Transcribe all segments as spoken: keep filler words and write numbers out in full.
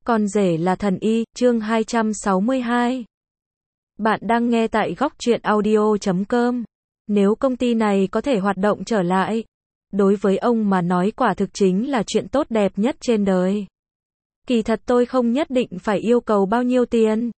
Con rể là thần y, chương hai trăm sáu mươi hai. Bạn đang nghe tại góc truyện audio chấm com. Nếu công ty này có thể hoạt động trở lại, đối với ông mà nói quả thực chính là chuyện tốt đẹp nhất trên đời. Kỳ thật tôi không nhất định phải yêu cầu bao nhiêu tiền.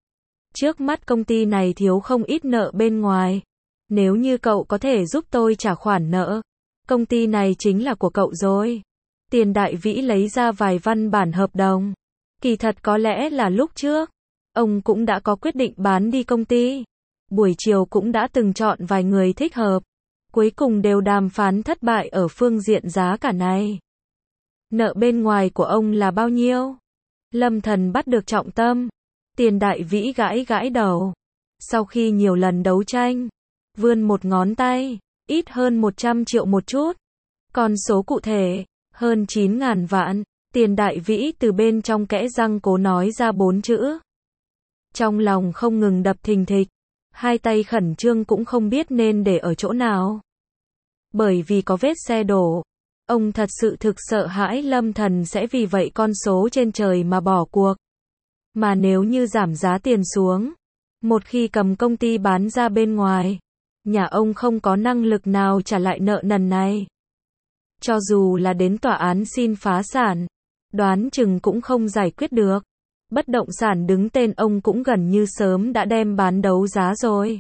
Trước mắt công ty này thiếu không ít nợ bên ngoài. Nếu như cậu có thể giúp tôi trả khoản nợ, công ty này chính là của cậu rồi. Tiền Đại Vĩ lấy ra vài văn bản hợp đồng. Kỳ thật có lẽ là lúc trước, ông cũng đã có quyết định bán đi công ty. Buổi chiều cũng đã từng chọn vài người thích hợp. Cuối cùng đều đàm phán thất bại ở phương diện giá cả này. Nợ bên ngoài của ông là bao nhiêu? Lâm Thần bắt được trọng tâm. Tiền Đại Vĩ gãi gãi đầu. Sau khi nhiều lần đấu tranh, vươn một ngón tay, ít hơn một trăm triệu một chút. Con số cụ thể, hơn chín ngàn vạn. Tiền Đại Vĩ từ bên trong kẽ răng cố nói ra bốn chữ. Trong lòng không ngừng đập thình thịch, hai tay khẩn trương cũng không biết nên để ở chỗ nào. Bởi vì có vết xe đổ, ông thật sự thực sợ hãi Lâm Thần sẽ vì vậy con số trên trời mà bỏ cuộc. Mà nếu như giảm giá tiền xuống, một khi cầm công ty bán ra bên ngoài, nhà ông không có năng lực nào trả lại nợ nần này. Cho dù là đến tòa án xin phá sản, đoán chừng cũng không giải quyết được. Bất động sản đứng tên ông cũng gần như sớm đã đem bán đấu giá rồi.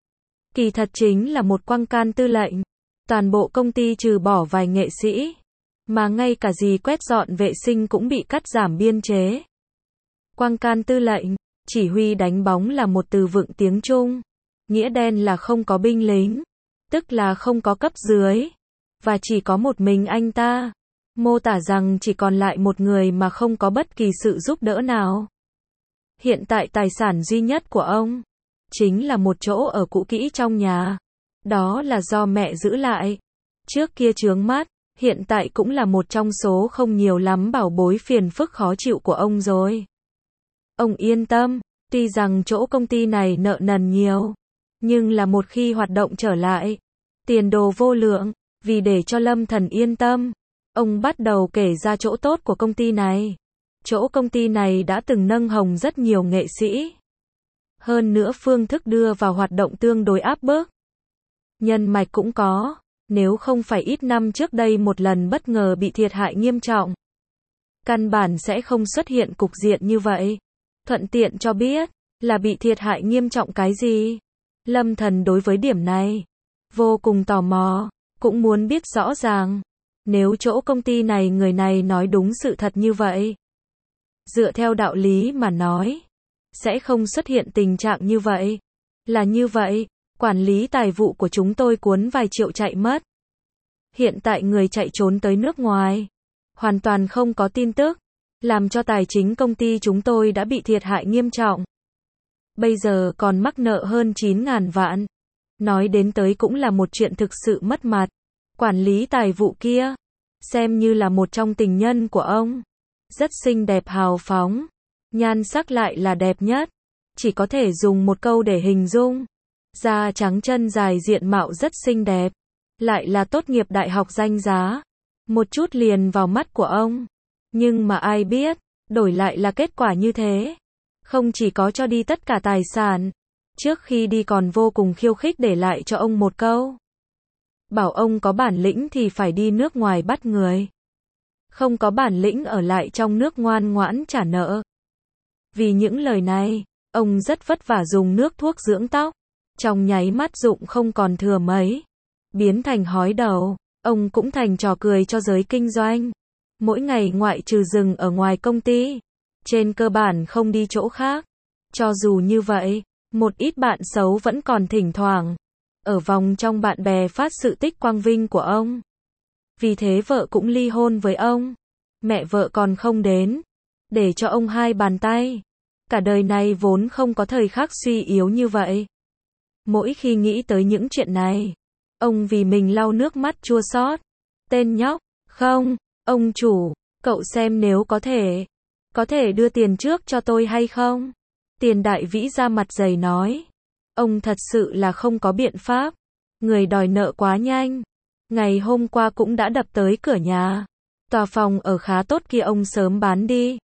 Kỳ thật chính là một quang can tư lệnh. Toàn bộ công ty trừ bỏ vài nghệ sĩ, mà ngay cả gì quét dọn vệ sinh cũng bị cắt giảm biên chế. Quang can tư lệnh, chỉ huy đánh bóng là một từ vựng tiếng Trung. Nghĩa đen là không có binh lính, tức là không có cấp dưới, và chỉ có một mình anh ta. Mô tả rằng chỉ còn lại một người mà không có bất kỳ sự giúp đỡ nào. Hiện tại tài sản duy nhất của ông chính là một chỗ ở cũ kỹ trong nhà. Đó là do mẹ giữ lại. Trước kia chướng mắt, hiện tại cũng là một trong số không nhiều lắm bảo bối phiền phức khó chịu của ông rồi. Ông yên tâm, tuy rằng chỗ công ty này nợ nần nhiều, nhưng là một khi hoạt động trở lại, tiền đồ vô lượng. Vì để cho Lâm Thần yên tâm, ông bắt đầu kể ra chỗ tốt của công ty này. Chỗ công ty này đã từng nâng hồng rất nhiều nghệ sĩ. Hơn nữa phương thức đưa vào hoạt động tương đối áp bức. Nhân mạch cũng có, nếu không phải ít năm trước đây một lần bất ngờ bị thiệt hại nghiêm trọng, căn bản sẽ không xuất hiện cục diện như vậy. Thuận tiện cho biết, là bị thiệt hại nghiêm trọng cái gì? Lâm Thần đối với điểm này vô cùng tò mò, cũng muốn biết rõ ràng. Nếu chỗ công ty này người này nói đúng sự thật như vậy, dựa theo đạo lý mà nói, sẽ không xuất hiện tình trạng như vậy. Là như vậy, quản lý tài vụ của chúng tôi cuốn vài triệu chạy mất. Hiện tại người chạy trốn tới nước ngoài, hoàn toàn không có tin tức, làm cho tài chính công ty chúng tôi đã bị thiệt hại nghiêm trọng. Bây giờ còn mắc nợ hơn chín ngàn vạn. Nói đến tới cũng là một chuyện thực sự mất mặt. Quản lý tài vụ kia, xem như là một trong tình nhân của ông. Rất xinh đẹp hào phóng, nhan sắc lại là đẹp nhất. Chỉ có thể dùng một câu để hình dung. Da trắng chân dài diện mạo rất xinh đẹp. Lại là tốt nghiệp đại học danh giá. Một chút liền vào mắt của ông. Nhưng mà ai biết, đổi lại là kết quả như thế. Không chỉ có cho đi tất cả tài sản, trước khi đi còn vô cùng khiêu khích để lại cho ông một câu. Bảo ông có bản lĩnh thì phải đi nước ngoài bắt người. Không có bản lĩnh ở lại trong nước ngoan ngoãn trả nợ. Vì những lời này, ông rất vất vả dùng nước thuốc dưỡng tóc. Trong nháy mắt dụng không còn thừa mấy. Biến thành hói đầu, ông cũng thành trò cười cho giới kinh doanh. Mỗi ngày ngoại trừ dừng ở ngoài công ty, trên cơ bản không đi chỗ khác. Cho dù như vậy, một ít bạn xấu vẫn còn thỉnh thoảng ở vòng trong bạn bè phát sự tích quang vinh của ông. Vì thế vợ cũng ly hôn với ông. Mẹ vợ còn không đến, để cho ông hai bàn tay. Cả đời này vốn không có thời khắc suy yếu như vậy. Mỗi khi nghĩ tới những chuyện này, ông vì mình lau nước mắt chua xót. Tên nhóc, không, ông chủ, cậu xem nếu có thể, có thể đưa tiền trước cho tôi hay không? Tiền Đại Vĩ ra mặt dày nói. Ông thật sự là không có biện pháp. Người đòi nợ quá nhanh. Ngày hôm qua cũng đã đập tới cửa nhà. Tòa phòng ở khá tốt kia ông sớm bán đi.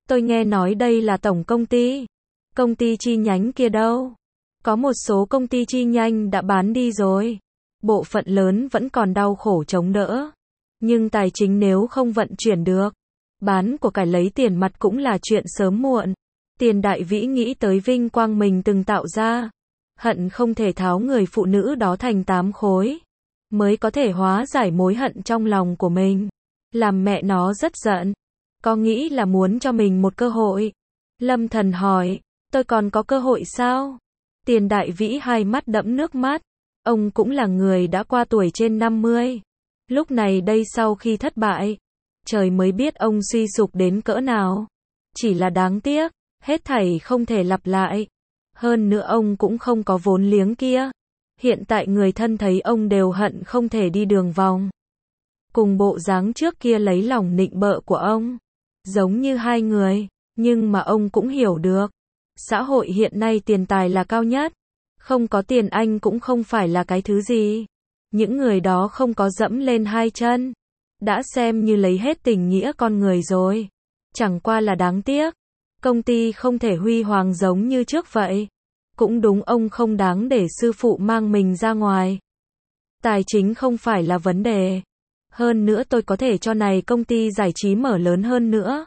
Tôi nghe nói đây là tổng công ty. Công ty chi nhánh kia đâu? Có một số công ty chi nhánh đã bán đi rồi. Bộ phận lớn vẫn còn đau khổ chống đỡ. Nhưng tài chính nếu không vận chuyển được, bán của cải lấy tiền mặt cũng là chuyện sớm muộn. Tiền Đại Vĩ nghĩ tới vinh quang mình từng tạo ra. Hận không thể tháo người phụ nữ đó thành tám khối. Mới có thể hóa giải mối hận trong lòng của mình. Làm mẹ nó rất giận. Có nghĩ là muốn cho mình một cơ hội. Lâm Thần hỏi, tôi còn có cơ hội sao? Tiền Đại Vĩ hai mắt đẫm nước mắt. Ông cũng là người đã qua tuổi trên năm mươi. Lúc này đây sau khi thất bại, trời mới biết ông suy sụp đến cỡ nào. Chỉ là đáng tiếc, hết thảy không thể lặp lại. Hơn nữa ông cũng không có vốn liếng kia. Hiện tại người thân thấy ông đều hận không thể đi đường vòng. Cùng bộ dáng trước kia lấy lòng nịnh bợ của ông. Giống như hai người, nhưng mà ông cũng hiểu được. Xã hội hiện nay tiền tài là cao nhất. Không có tiền anh cũng không phải là cái thứ gì. Những người đó không có dẫm lên hai chân. Đã xem như lấy hết tình nghĩa con người rồi. Chẳng qua là đáng tiếc. Công ty không thể huy hoàng giống như trước vậy. Cũng đúng ông không đáng để sư phụ mang mình ra ngoài. Tài chính không phải là vấn đề. Hơn nữa tôi có thể cho này công ty giải trí mở lớn hơn nữa.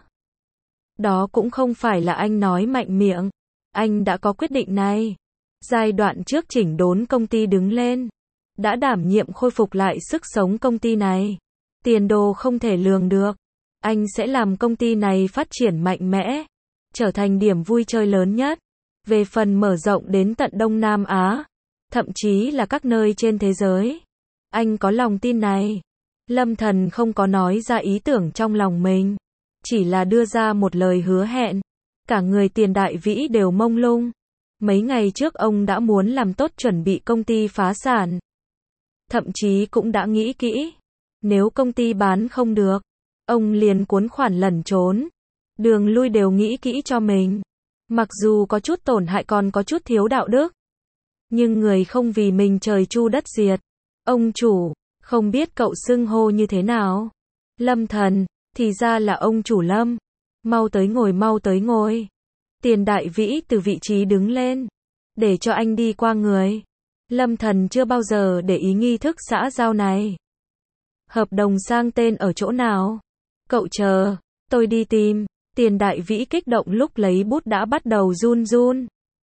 Đó cũng không phải là anh nói mạnh miệng. Anh đã có quyết định này. Giai đoạn trước chỉnh đốn công ty đứng lên. Đã đảm nhiệm khôi phục lại sức sống công ty này. Tiền đồ không thể lường được. Anh sẽ làm công ty này phát triển mạnh mẽ. Trở thành điểm vui chơi lớn nhất. Về phần mở rộng đến tận Đông Nam Á. Thậm chí là các nơi trên thế giới. Anh có lòng tin này. Lâm Thần không có nói ra ý tưởng trong lòng mình. Chỉ là đưa ra một lời hứa hẹn. Cả người Tiền Đại Vĩ đều mông lung. Mấy ngày trước ông đã muốn làm tốt chuẩn bị công ty phá sản. Thậm chí cũng đã nghĩ kỹ. Nếu công ty bán không được, ông liền cuốn khoản lẩn trốn. Đường lui đều nghĩ kỹ cho mình. Mặc dù có chút tổn hại còn có chút thiếu đạo đức. Nhưng người không vì mình trời chu đất diệt. Ông chủ, không biết cậu xưng hô như thế nào? Lâm Thần, thì ra là ông chủ Lâm. Mau tới ngồi mau tới ngồi. Tiền Đại Vĩ từ vị trí đứng lên. Để cho anh đi qua người. Lâm Thần chưa bao giờ để ý nghi thức xã giao này. Hợp đồng sang tên ở chỗ nào? Cậu chờ, tôi đi tìm. Tiền Đại Vĩ kích động lúc lấy bút đã bắt đầu run run.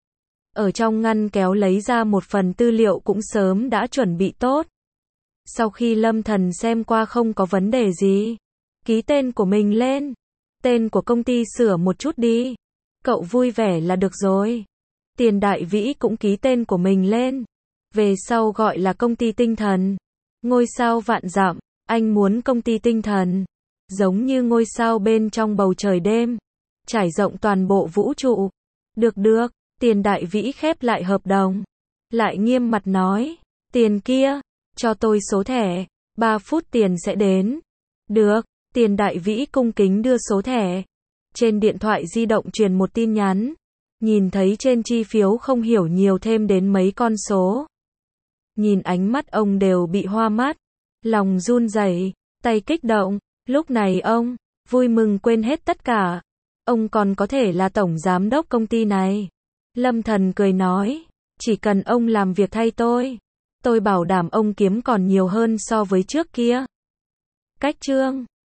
Ở trong ngăn kéo lấy ra một phần tư liệu cũng sớm đã chuẩn bị tốt. Sau khi Lâm Thần xem qua không có vấn đề gì. Ký tên của mình lên. Tên của công ty sửa một chút đi. Cậu vui vẻ là được rồi. Tiền Đại Vĩ cũng ký tên của mình lên. Về sau gọi là công ty tinh thần. Ngôi sao vạn dặm. Anh muốn công ty tinh thần. Giống như ngôi sao bên trong bầu trời đêm. Trải rộng toàn bộ vũ trụ. Được được. Tiền Đại Vĩ khép lại hợp đồng. Lại nghiêm mặt nói. Tiền kia. Cho tôi số thẻ. ba phút tiền sẽ đến. Được. Tiền Đại Vĩ cung kính đưa số thẻ. Trên điện thoại di động truyền một tin nhắn. Nhìn thấy trên chi phiếu không hiểu nhiều thêm đến mấy con số. Nhìn ánh mắt ông đều bị hoa mắt. Lòng run rẩy, tay kích động. Lúc này ông vui mừng quên hết tất cả. Ông còn có thể là tổng giám đốc công ty này. Lâm Thần cười nói. Chỉ cần ông làm việc thay tôi. Tôi bảo đảm ông kiếm còn nhiều hơn so với trước kia. Cách chương